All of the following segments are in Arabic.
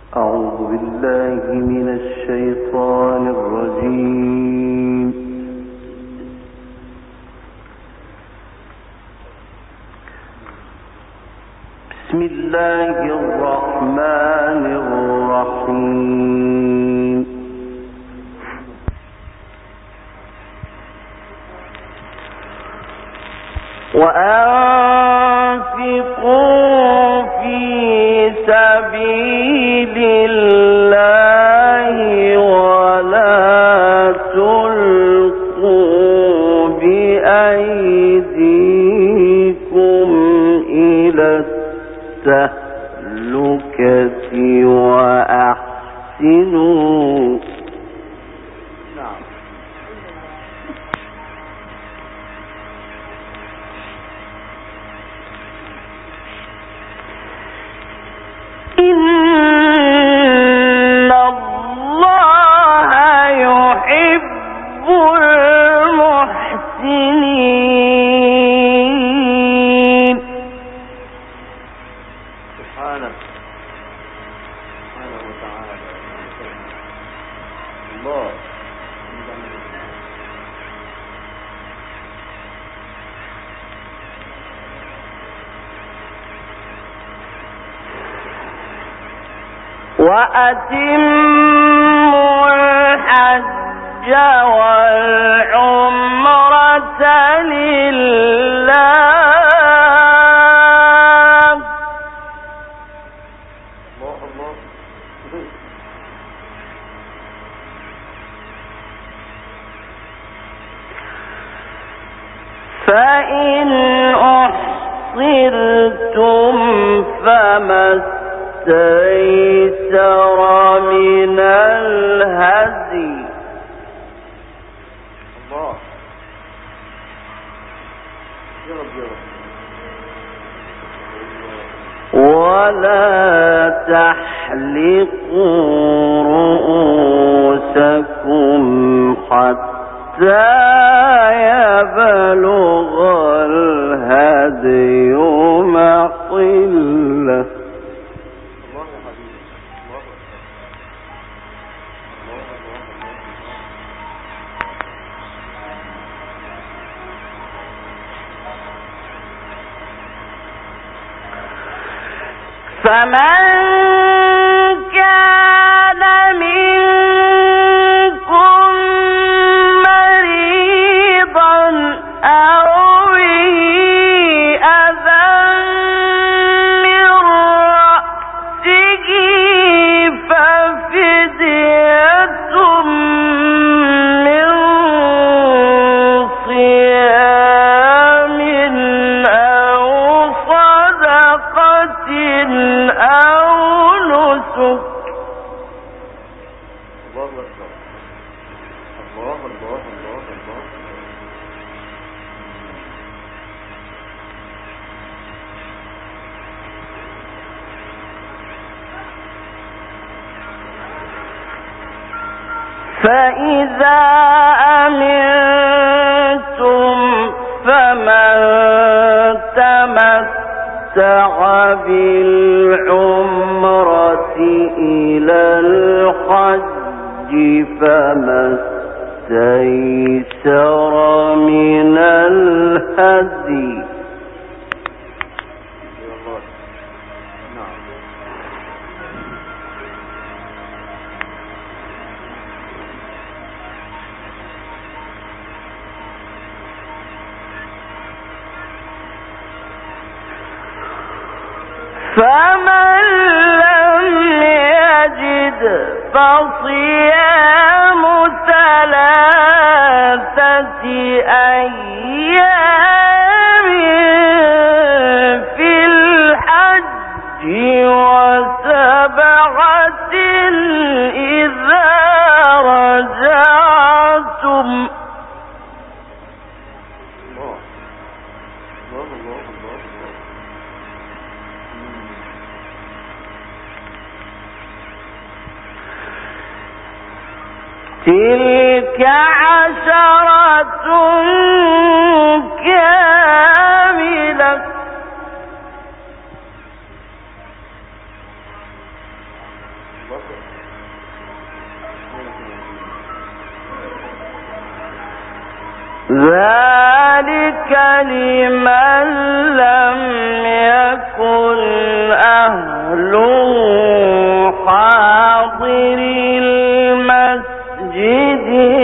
أعوذ بالله من الشيطان الرجيم. بسم الله الرحمن الرحيم. وأنفقوا في سبيل الله ولا تلقوا بأيديكم إلى التهلكة وأحسنوا. إن الله يحب المحسنين. سبحانه وتعالى. الله. وأتموا الحج والعمرة لله. فإن أحصرتم فما استيسر من الهدي. الله ولا تحلقوا رؤوسكم حتى يبلغ الهدي محله. فمن كان منكم مريضا أو به أذى من رأسه ففدية من صيام أو صدقة أو نسك. الله أكبر. الله الله الله الله. فإذا أمنتم فمن تمتع بالعمرة إلى الحج فما استيسر من الهدي. فمن لم يجد فصيام 3 أيام في الحج و7 إذا رجعتم. تلك 10 كاملة. ذلك لمن لم يكن أهله حاضر المسجد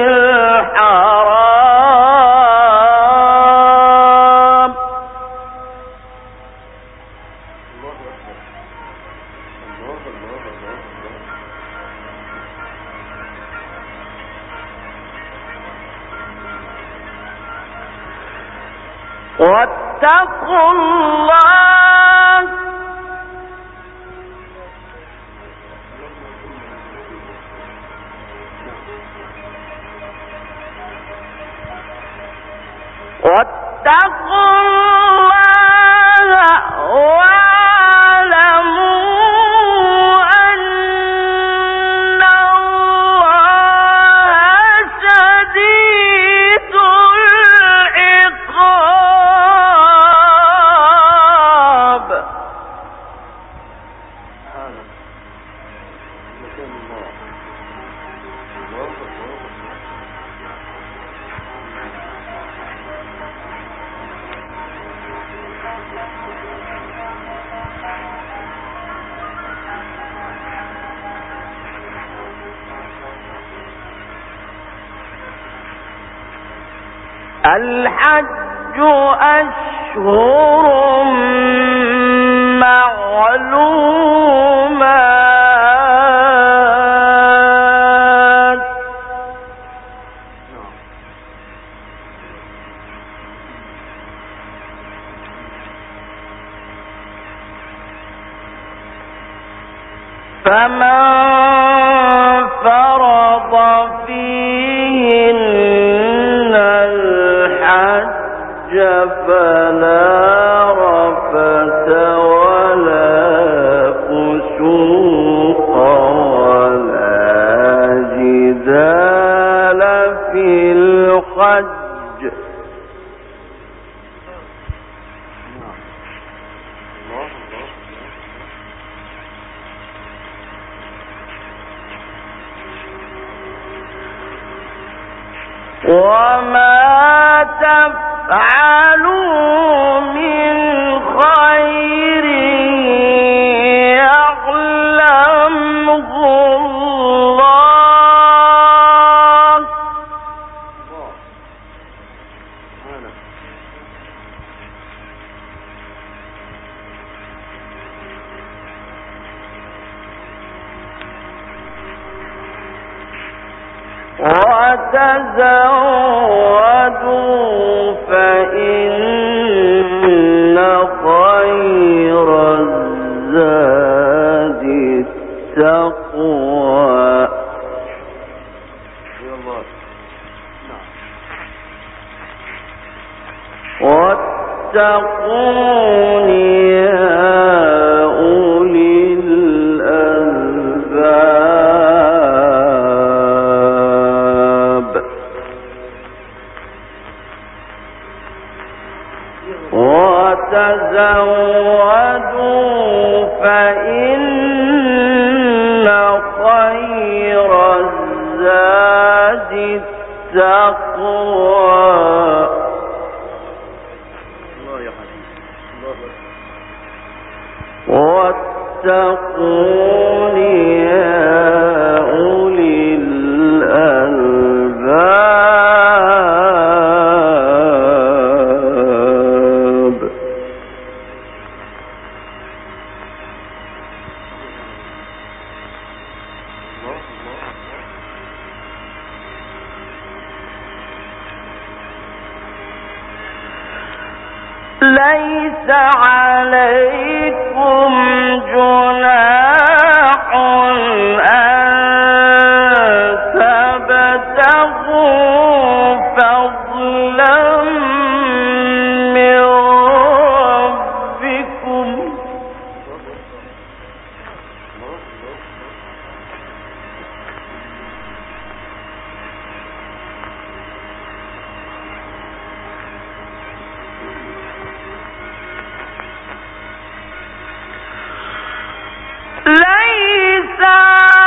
الحرام. واتقوا الله واعلموا أن الله شديد العقاب. الحج أشهر معلومات فمن فرض فيهن الحج فلا رفث ولا فسوق ولا جدال في الحج. وما تفعلوا من خير يعلمه الله وتزودوا فإن خير الزاد التقوى. واتقون يا أولي الألباب. وتزودوا فإن خير الزاد التقوى. واتقون يا أولي الألباب. ليس عليكم جناح أن تبتغوا فضلا من ربكم. ليس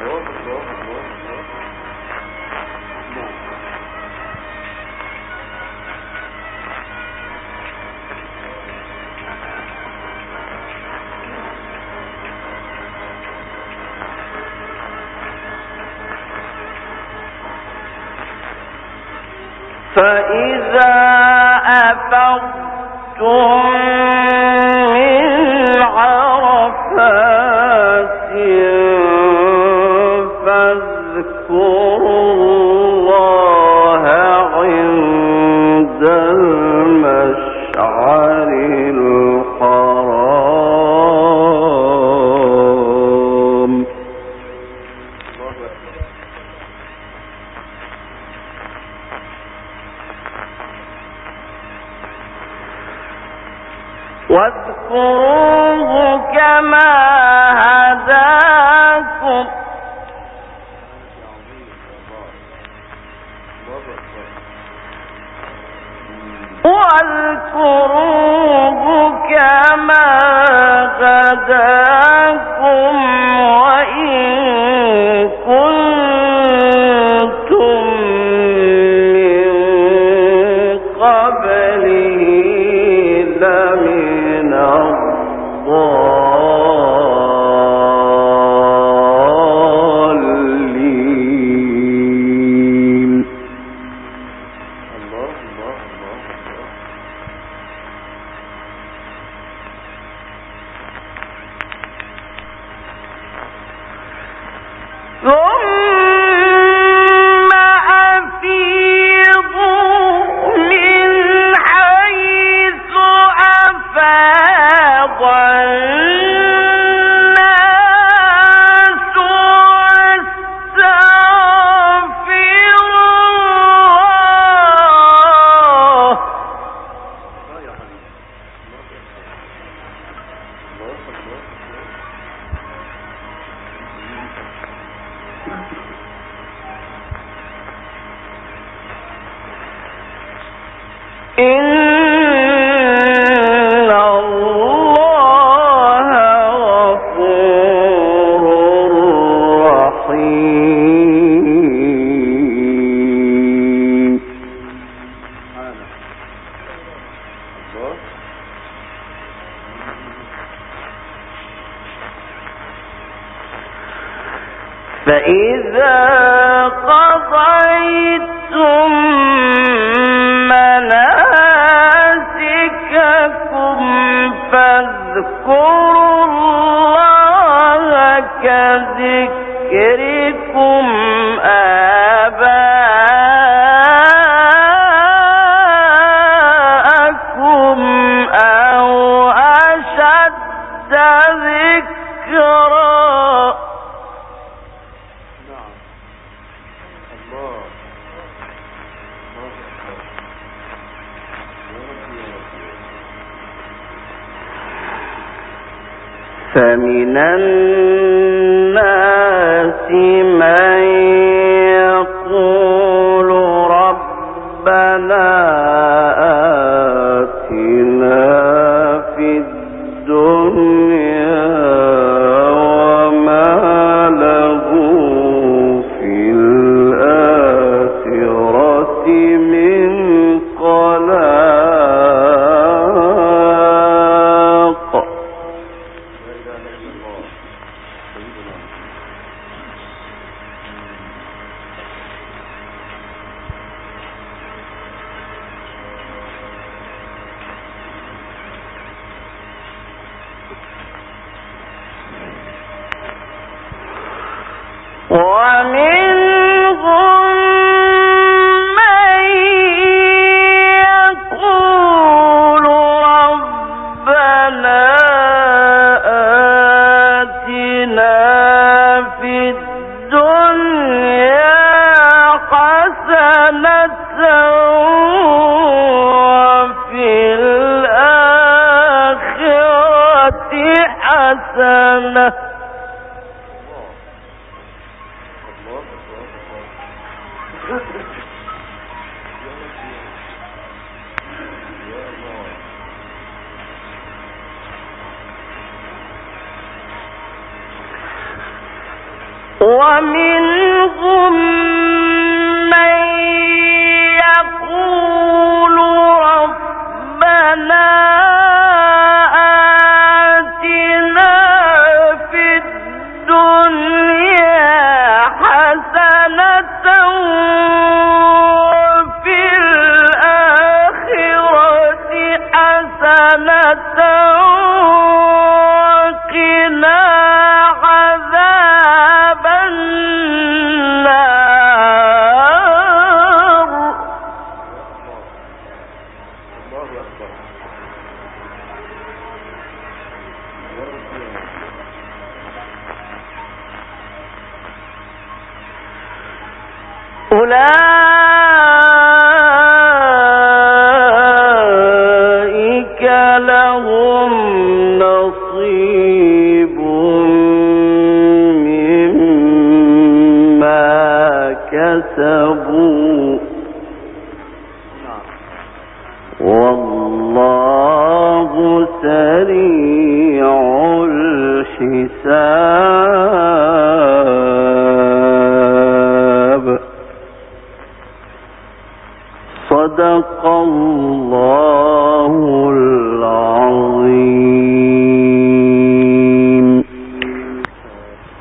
فإذا أفضتم من عرفات فاذكروا الله عند المشعر الحرام. واذكروه كما هداكم وإن كنتم من قبله لمن الضالين. ثم أفيضوا من حيث أفاض الناس واستغفروا الله. إن الله غفور رحيم. فإذا قضيتم مناسككم فاذكروا الله كذكركم آباءكم أو أشد ذكرا. فمن الناس من يقول ربنا آتنا في الدنيا وما له في الآخرة من خلاق. ومنهم من يقول ربنا آتنا في الدنيا حسنة وفي الآخرة حسنة. ومنهم من يقول ربنا آتنا في الدنيا حسنة وفي الآخرة حسنة وقنا عذاب النار. الله أكبر. أولئك لهم نصيب مما كسبوا والله سريع الحساب. صدق الله